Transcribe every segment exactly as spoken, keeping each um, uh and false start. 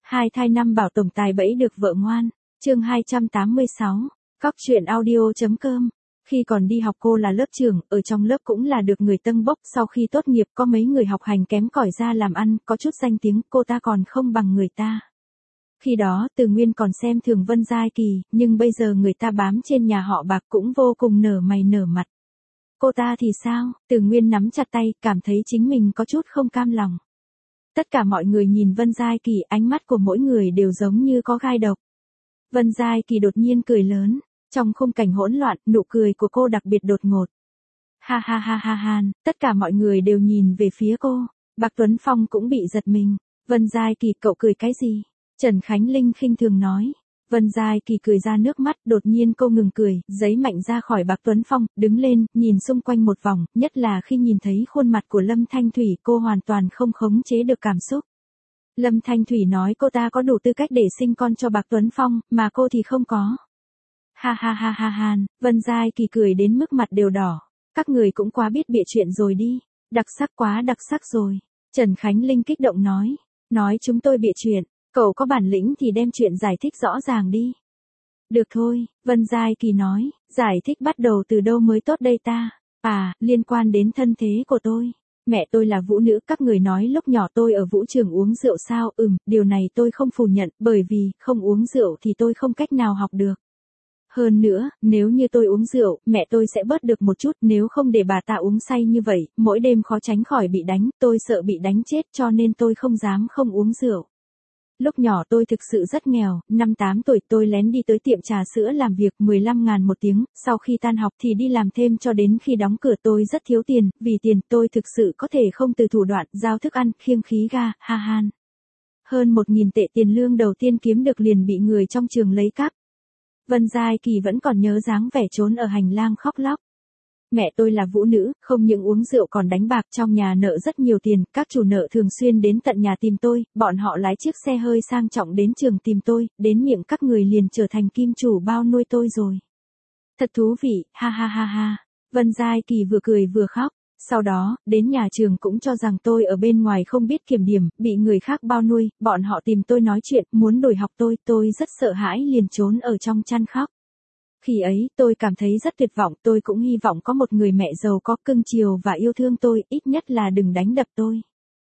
Hai thai năm bảo tổng tài bẫy được vợ ngoan. Chương hai trăm tám mươi sáu. Cóc truyện audio.com. Khi còn đi học cô là lớp trưởng, ở trong lớp cũng là được người tâng bốc, sau khi tốt nghiệp có mấy người học hành kém cỏi ra làm ăn, có chút danh tiếng, cô ta còn không bằng người ta. Khi đó, Từ Nguyên còn xem thường Vân Giai Kỳ, nhưng bây giờ người ta bám trên nhà họ Bạc cũng vô cùng nở mày nở mặt. Cô ta thì sao? Từ Nguyên nắm chặt tay, cảm thấy chính mình có chút không cam lòng. Tất cả mọi người nhìn Vân Giai Kỳ, ánh mắt của mỗi người đều giống như có gai độc. Vân Giai Kỳ đột nhiên cười lớn, trong khung cảnh hỗn loạn, nụ cười của cô đặc biệt đột ngột. Ha ha ha ha ha, tất cả mọi người đều nhìn về phía cô, Bạc Tuấn Phong cũng bị giật mình. Vân Giai Kỳ, cậu cười cái gì? Trần Khánh Linh khinh thường nói. Vân Giai Kỳ cười ra nước mắt, đột nhiên cô ngừng cười, giấy mạnh ra khỏi Bạc Tuấn Phong, đứng lên, nhìn xung quanh một vòng, nhất là khi nhìn thấy khuôn mặt của Lâm Thanh Thủy, cô hoàn toàn không khống chế được cảm xúc. Lâm Thanh Thủy nói cô ta có đủ tư cách để sinh con cho Bạc Tuấn Phong, mà cô thì không có. Ha ha ha ha ha, Vân Giai Kỳ cười đến mức mặt đều đỏ. Các người cũng quá biết bịa chuyện rồi đi, đặc sắc quá đặc sắc rồi. Trần Khánh Linh kích động nói, nói chúng tôi bịa chuyện. Cậu có bản lĩnh thì đem chuyện giải thích rõ ràng đi. Được thôi, Vân Giai Kỳ nói, giải thích bắt đầu từ đâu mới tốt đây ta? À, liên quan đến thân thế của tôi. Mẹ tôi là vũ nữ, các người nói lúc nhỏ tôi ở vũ trường uống rượu sao? Ừm, điều này tôi không phủ nhận, bởi vì không uống rượu thì tôi không cách nào học được. Hơn nữa, nếu như tôi uống rượu, mẹ tôi sẽ bớt được một chút, nếu không để bà ta uống say như vậy, mỗi đêm khó tránh khỏi bị đánh, tôi sợ bị đánh chết cho nên tôi không dám không uống rượu. Lúc nhỏ tôi thực sự rất nghèo, năm tám tuổi tôi lén đi tới tiệm trà sữa làm việc mười lăm ngàn một tiếng, sau khi tan học thì đi làm thêm cho đến khi đóng cửa. Tôi rất thiếu tiền, vì tiền tôi thực sự có thể không từ thủ đoạn giao thức ăn, khiêng khí ga, ha han. Hơn một nghìn tệ tiền lương đầu tiên kiếm được liền bị người trong trường lấy cắp. Vân Giai Kỳ vẫn còn nhớ dáng vẻ trốn ở hành lang khóc lóc. Mẹ tôi là vũ nữ, không những uống rượu còn đánh bạc, trong nhà nợ rất nhiều tiền, các chủ nợ thường xuyên đến tận nhà tìm tôi, bọn họ lái chiếc xe hơi sang trọng đến trường tìm tôi, đến miệng các người liền trở thành kim chủ bao nuôi tôi rồi. Thật thú vị, ha ha ha ha. Vân Giai Kỳ vừa cười vừa khóc, sau đó, đến nhà trường cũng cho rằng tôi ở bên ngoài không biết kiểm điểm, bị người khác bao nuôi, bọn họ tìm tôi nói chuyện, muốn đổi học tôi, tôi rất sợ hãi liền trốn ở trong chăn khóc. Khi ấy, tôi cảm thấy rất tuyệt vọng, tôi cũng hy vọng có một người mẹ giàu có cưng chiều và yêu thương tôi, ít nhất là đừng đánh đập tôi.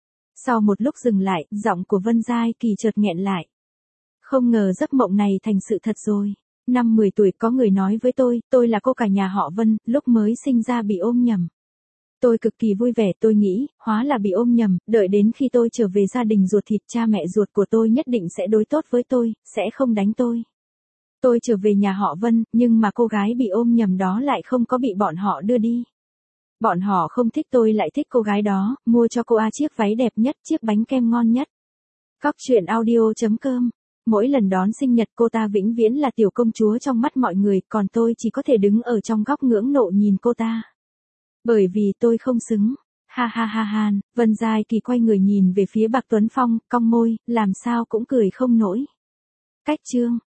Sau một lúc dừng lại, giọng của Vân Giai Kỳ chợt nghẹn lại. Không ngờ giấc mộng này thành sự thật rồi. Năm mười tuổi có người nói với tôi, tôi là cô cả nhà họ Vân, lúc mới sinh ra bị ôm nhầm. Tôi cực kỳ vui vẻ, tôi nghĩ, hóa là bị ôm nhầm, đợi đến khi tôi trở về gia đình ruột thịt, cha mẹ ruột của tôi nhất định sẽ đối tốt với tôi, sẽ không đánh tôi. Tôi trở về nhà họ Vân, nhưng mà cô gái bị ôm nhầm đó lại không có bị bọn họ đưa đi. Bọn họ không thích tôi lại thích cô gái đó, mua cho cô A chiếc váy đẹp nhất, chiếc bánh kem ngon nhất. Cóc truyện audio.com. Mỗi lần đón sinh nhật cô ta vĩnh viễn là tiểu công chúa trong mắt mọi người, còn tôi chỉ có thể đứng ở trong góc ngưỡng nộ nhìn cô ta. Bởi vì tôi không xứng. Ha ha ha ha, Vân Giai Kỳ quay người nhìn về phía Bạc Tuấn Phong, cong môi, làm sao cũng cười không nổi. Cách chương.